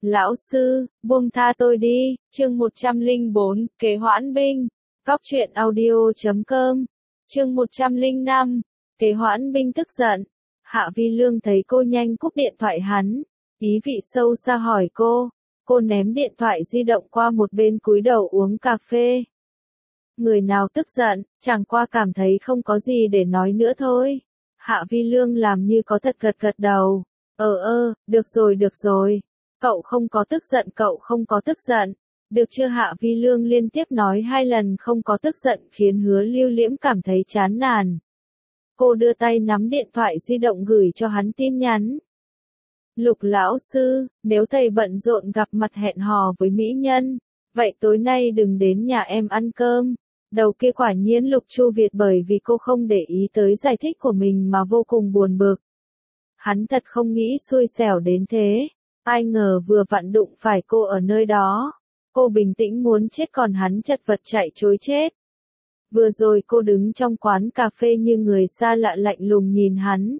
Lão sư, buông tha tôi đi, chương 104, kế hoãn binh. Góc truyện audio.com. Chương 105, kế hoãn binh tức giận. Hạ Vi Lương thấy cô nhanh cúp điện thoại hắn, ý vị sâu xa hỏi cô ném điện thoại di động qua một bên cúi đầu uống cà phê. Người nào tức giận, chẳng qua cảm thấy không có gì để nói nữa thôi. Hạ Vi Lương làm như có thật gật đầu. Được rồi. Cậu không có tức giận. Được chưa? Hạ Vi Lương liên tiếp nói 2 lần không có tức giận khiến Hứa Lưu Liễm cảm thấy chán nản. Cô đưa tay nắm điện thoại di động gửi cho hắn tin nhắn. Lục lão sư, nếu thầy bận rộn gặp mặt hẹn hò với mỹ nhân, vậy tối nay đừng đến nhà em ăn cơm. Đầu kia quả nhiên Lục Chu Việt bởi vì cô không để ý tới giải thích của mình mà vô cùng buồn bực. Hắn thật không nghĩ xui xẻo đến thế. Ai ngờ vừa vặn đụng phải cô ở nơi đó. Cô bình tĩnh muốn chết còn hắn chật vật chạy trối chết. Vừa rồi cô đứng trong quán cà phê như người xa lạ lạnh lùng nhìn hắn.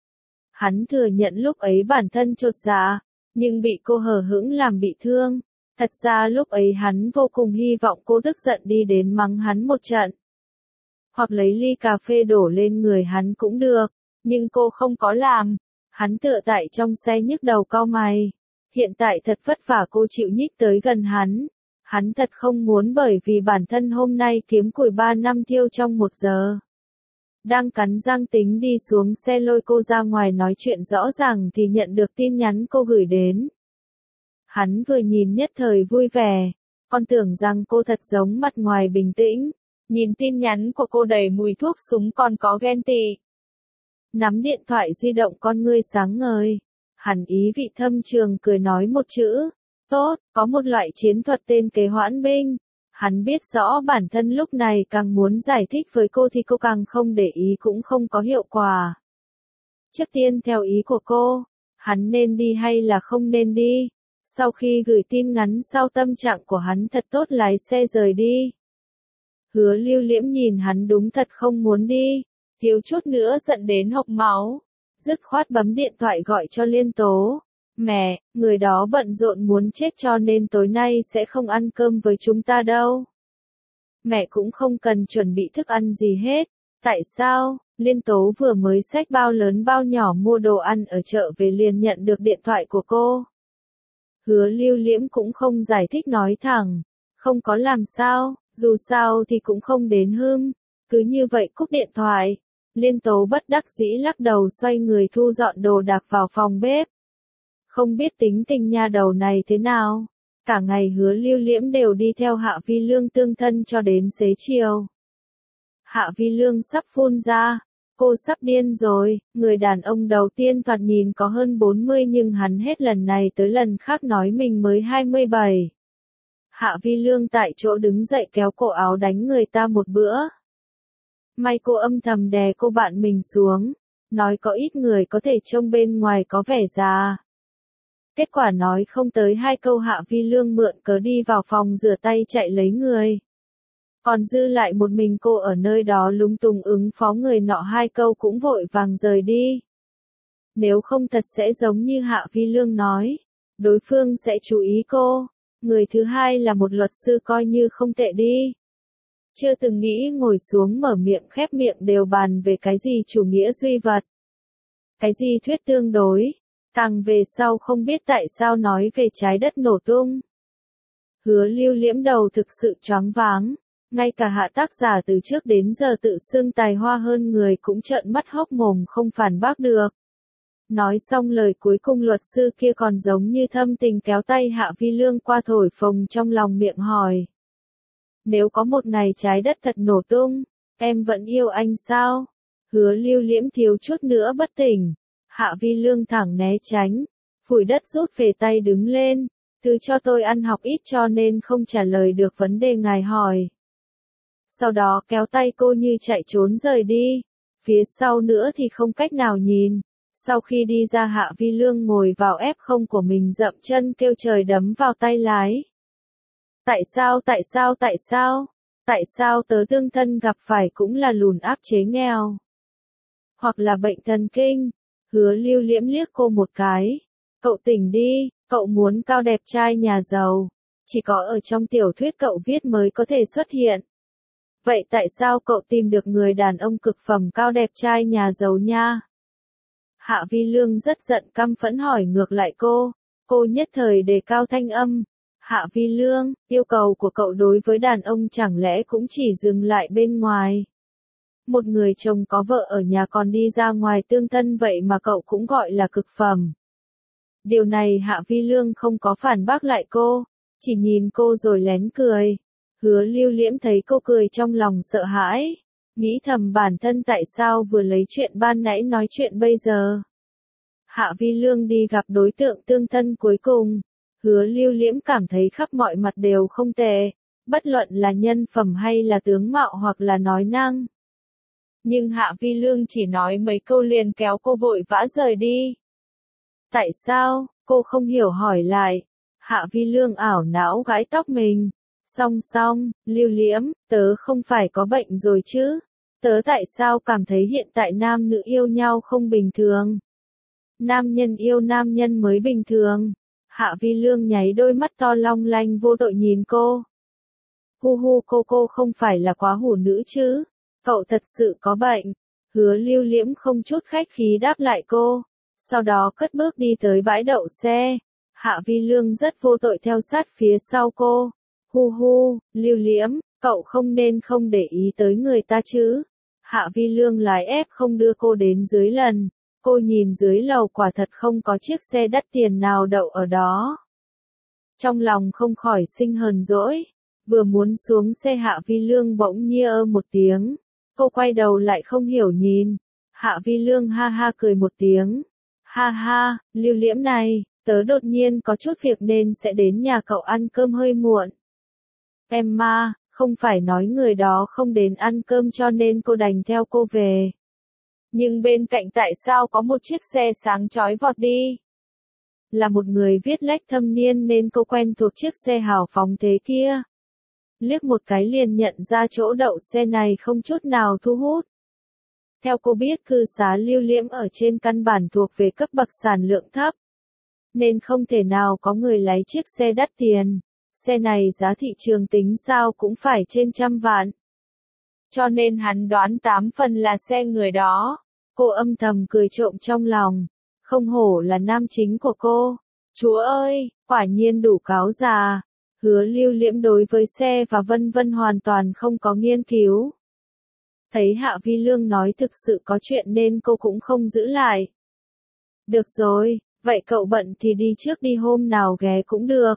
Hắn thừa nhận lúc ấy bản thân chột dạ, nhưng bị cô hờ hững làm bị thương. Thật ra lúc ấy hắn vô cùng hy vọng cô tức giận đi đến mắng hắn một trận. Hoặc lấy ly cà phê đổ lên người hắn cũng được, nhưng cô không có làm. Hắn tựa tại trong xe nhức đầu cau mày. Hiện tại thật vất vả cô chịu nhích tới gần hắn. Hắn thật không muốn bởi vì bản thân hôm nay kiếm củi 3 năm thiêu trong 1 giờ. Đang cắn răng tính đi xuống xe lôi cô ra ngoài nói chuyện rõ ràng thì nhận được tin nhắn cô gửi đến. Hắn vừa nhìn nhất thời vui vẻ. Con tưởng rằng cô thật giống mặt ngoài bình tĩnh. Nhìn tin nhắn của cô đầy mùi thuốc súng còn có ghen tị. Nắm điện thoại di động con ngươi sáng ngời. Hắn ý vị thâm trường cười nói một chữ. Tốt, có một loại chiến thuật tên kế hoãn binh. Hắn biết rõ bản thân lúc này càng muốn giải thích với cô thì cô càng không để ý cũng không có hiệu quả. Trước tiên theo ý của cô, hắn nên đi hay là không nên đi? Sau khi gửi tin ngắn sau tâm trạng của hắn thật tốt lái xe rời đi. Hứa Lưu Liễm nhìn hắn đúng thật không muốn đi, thiếu chút nữa giận đến hộc máu. Dứt khoát bấm điện thoại gọi cho Liên Tố. Mẹ, người đó bận rộn muốn chết cho nên tối nay sẽ không ăn cơm với chúng ta đâu. Mẹ cũng không cần chuẩn bị thức ăn gì hết. Tại sao? Liên Tố vừa mới xách bao lớn bao nhỏ mua đồ ăn ở chợ về liền nhận được điện thoại của cô. Hứa Lưu Liễm cũng không giải thích nói thẳng. Không có làm sao, dù sao thì cũng không đến hưm. Cứ như vậy cúp điện thoại. Liên Tố bất đắc dĩ lắc đầu xoay người thu dọn đồ đạc vào phòng bếp. Không biết tính tình nha đầu này thế nào. Cả ngày Hứa Lưu Liễm đều đi theo Hạ Vi Lương tương thân cho đến xế chiều. Hạ Vi Lương sắp phun ra. Cô sắp điên rồi. Người đàn ông đầu tiên thoạt nhìn có hơn 40 nhưng hắn hết lần này tới lần khác nói mình mới 27. Hạ Vi Lương tại chỗ đứng dậy kéo cổ áo đánh người ta một bữa. May cô âm thầm đè cô bạn mình xuống. Nói có ít người có thể trông bên ngoài có vẻ già. Kết quả nói không tới 2 câu Hạ Vi Lương mượn cớ đi vào phòng rửa tay chạy lấy người. Còn dư lại một mình cô ở nơi đó lúng túng ứng phó người nọ 2 câu cũng vội vàng rời đi. Nếu không thật sẽ giống như Hạ Vi Lương nói. Đối phương sẽ chú ý cô. Người thứ hai là một luật sư coi như không tệ đi. Chưa từng nghĩ ngồi xuống mở miệng khép miệng đều bàn về cái gì chủ nghĩa duy vật. Cái gì thuyết tương đối. Càng về sau không biết tại sao nói về trái đất nổ tung. Hứa Lưu Liễm đầu thực sự choáng váng. Ngay cả Hạ tác giả từ trước đến giờ tự xưng tài hoa hơn người cũng trợn mắt hốc mồm không phản bác được. Nói xong lời cuối cùng luật sư kia còn giống như thâm tình kéo tay Hạ Vi Lương qua thổi phồng trong lòng miệng hỏi. Nếu có một ngày trái đất thật nổ tung, em vẫn yêu anh sao? Hứa Lưu Liễm thiếu chút nữa bất tỉnh. Hạ Vi Lương thẳng né tránh. Phủi đất rút về tay đứng lên. Thứ cho tôi ăn học ít cho nên không trả lời được vấn đề ngài hỏi. Sau đó kéo tay cô như chạy trốn rời đi. Phía sau nữa thì không cách nào nhìn. Sau khi đi ra Hạ Vi Lương ngồi vào F0 của mình dậm chân kêu trời đấm vào tay lái. Tại sao tớ tương thân gặp phải cũng là lùn áp chế nghèo? Hoặc là bệnh thần kinh? Hứa Lưu Liễm liếc cô một cái. Cậu tỉnh đi, Cậu muốn cao đẹp trai nhà giàu, chỉ có ở trong tiểu thuyết cậu viết mới có thể xuất hiện. Vậy tại sao cậu tìm được người đàn ông cực phẩm cao đẹp trai nhà giàu nha? Hạ Vi Lương rất giận căm phẫn hỏi ngược lại cô nhất thời đề cao thanh âm. Hạ Vi Lương, yêu cầu của cậu đối với đàn ông chẳng lẽ cũng chỉ dừng lại bên ngoài? Một người chồng có vợ ở nhà còn đi ra ngoài tương thân vậy mà cậu cũng gọi là cực phẩm. Điều này Hạ Vi Lương không có phản bác lại cô, chỉ nhìn cô rồi lén cười. Hứa Lưu Liễm thấy cô cười trong lòng sợ hãi, nghĩ thầm bản thân tại sao vừa lấy chuyện ban nãy nói chuyện bây giờ. Hạ Vi Lương đi gặp đối tượng tương thân cuối cùng, Hứa Lưu Liễm cảm thấy khắp mọi mặt đều không tệ, bất luận là nhân phẩm hay là tướng mạo hoặc là nói năng. Nhưng Hạ Vi Lương chỉ nói mấy câu liền kéo cô vội vã rời đi. Tại sao, cô không hiểu hỏi lại. Hạ Vi Lương ảo não gãi tóc mình. Song, Lưu Liễm, tớ không phải có bệnh rồi chứ? Tớ tại sao cảm thấy hiện tại nam nữ yêu nhau không bình thường? Nam nhân yêu nam nhân mới bình thường. Hạ Vi Lương nháy đôi mắt to long lanh vô tội nhìn cô. Hu cô không phải là quá hủ nữ chứ? Cậu thật sự có bệnh. Hứa Lưu Liễm không chút khách khí đáp lại cô. Sau đó cất bước đi tới bãi đậu xe. Hạ Vi Lương rất vô tội theo sát phía sau cô. Hu, Lưu Liễm, cậu không nên không để ý tới người ta chứ. Hạ Vi Lương lái ép không đưa cô đến dưới lần. Cô nhìn dưới lầu quả thật không có chiếc xe đắt tiền nào đậu ở đó. Trong lòng không khỏi sinh hờn dỗi. Vừa muốn xuống xe Hạ Vi Lương bỗng nhiên ơ một tiếng. Cô quay đầu lại không hiểu nhìn. Hạ Vi Lương ha ha cười một tiếng. Ha, Lưu Liễm này, tớ đột nhiên có chút việc nên sẽ đến nhà cậu ăn cơm hơi muộn. Emma, không phải nói người đó không đến ăn cơm cho nên cô đành theo cô về. Nhưng bên cạnh tại sao có một chiếc xe sáng chói vọt đi? Là một người viết lách thâm niên nên cô quen thuộc chiếc xe hào phóng thế kia. Liếc một cái liền nhận ra chỗ đậu xe này không chút nào thu hút. Theo cô biết cư xá Lưu Liễm ở trên căn bản thuộc về cấp bậc sản lượng thấp. Nên không thể nào có người lấy chiếc xe đắt tiền. Xe này giá thị trường tính sao cũng phải trên 100 vạn. Cho nên hắn đoán 8 phần là xe người đó. Cô âm thầm cười trộm trong lòng. Không hổ là nam chính của cô. Chúa ơi, quả nhiên đủ cáo già. Hứa Lưu Liễm đối với xe và vân vân hoàn toàn không có nghiên cứu. Thấy Hạ Vi Lương nói thực sự có chuyện nên cô cũng không giữ lại. Được rồi, vậy cậu bận thì đi trước đi hôm nào ghé cũng được.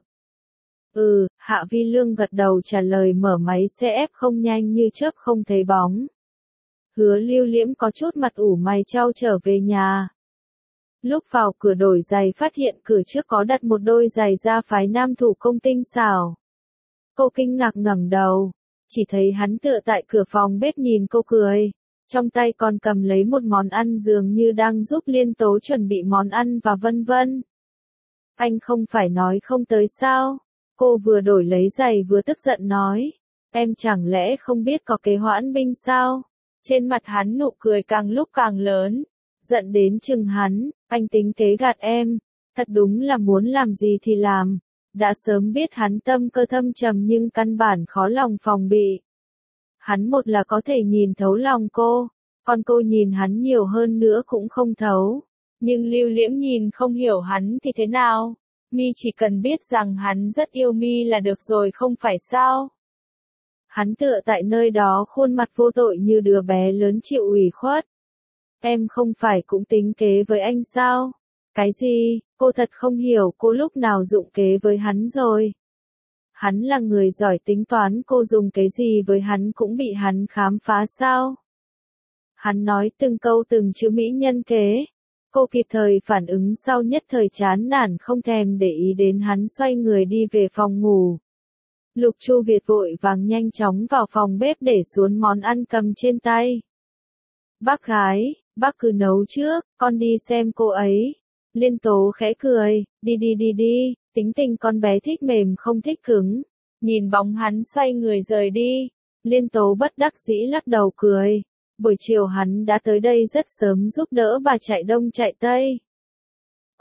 Hạ Vi Lương gật đầu trả lời mở máy xe ép không nhanh như chớp không thấy bóng. Hứa Lưu Liễm có chút mặt ủ mày chau trở về nhà. Lúc vào cửa đổi giày phát hiện cửa trước có đặt một đôi giày da phái nam thủ công tinh xảo. Cô kinh ngạc ngẩng đầu, chỉ thấy hắn tựa tại cửa phòng bếp nhìn cô cười. Trong tay còn cầm lấy một món ăn dường như đang giúp Liên Tố chuẩn bị món ăn và vân vân. Anh không phải nói không tới sao? Cô vừa đổi lấy giày vừa tức giận nói. Em chẳng lẽ không biết có kế hoãn binh sao? Trên mặt hắn nụ cười càng lúc càng lớn. Giận đến chừng hắn, anh tính kế gạt em. Thật đúng là muốn làm gì thì làm. Đã sớm biết hắn tâm cơ thâm trầm nhưng căn bản khó lòng phòng bị. Hắn một là có thể nhìn thấu lòng cô, còn cô nhìn hắn nhiều hơn nữa cũng không thấu. Nhưng Lưu Liễm nhìn không hiểu hắn thì thế nào? Mi chỉ cần biết rằng hắn rất yêu Mi là được rồi không phải sao? Hắn tựa tại nơi đó khuôn mặt vô tội như đứa bé lớn chịu ủy khuất. Em không phải cũng tính kế với anh sao? Cái gì? Cô thật không hiểu cô lúc nào dụng kế với hắn rồi. Hắn là người giỏi tính toán, cô dùng cái gì với hắn cũng bị hắn khám phá sao? Hắn nói từng câu từng chữ mỹ nhân kế. Cô kịp thời phản ứng sau nhất thời chán nản không thèm để ý đến hắn xoay người đi về phòng ngủ. Lục Chu Việt vội vàng nhanh chóng vào phòng bếp để xuống món ăn cầm trên tay. Bác gái, bác cứ nấu trước, con đi xem cô ấy. Liên Tố khẽ cười, đi, tính tình con bé thích mềm không thích cứng. Nhìn bóng hắn xoay người rời đi, Liên Tố bất đắc dĩ lắc đầu cười. Buổi chiều hắn đã tới đây rất sớm giúp đỡ bà chạy đông chạy tây.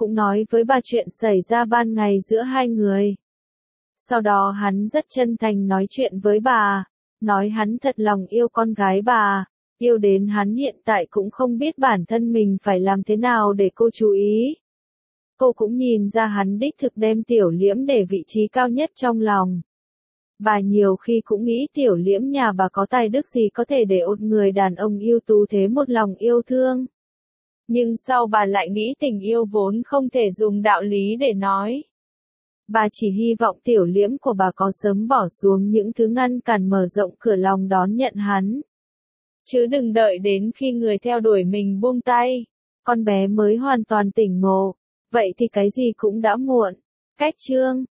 cũng nói với bà chuyện xảy ra ban ngày giữa hai người. Sau đó hắn rất chân thành nói chuyện với bà, nói hắn thật lòng yêu con gái bà, yêu đến hắn hiện tại cũng không biết bản thân mình phải làm thế nào để cô chú ý. Cô cũng nhìn ra hắn đích thực đem Tiểu Liễm để vị trí cao nhất trong lòng. Bà nhiều khi cũng nghĩ Tiểu Liễm nhà bà có tài đức gì có thể để một người đàn ông ưu tú thế một lòng yêu thương. Nhưng sau bà lại nghĩ tình yêu vốn không thể dùng đạo lý để nói. Bà chỉ hy vọng Tiểu Liễm của bà có sớm bỏ xuống những thứ ngăn cản mở rộng cửa lòng đón nhận hắn. Chứ đừng đợi đến khi người theo đuổi mình buông tay, con bé mới hoàn toàn tỉnh ngộ, vậy thì cái gì cũng đã muộn. Cách chương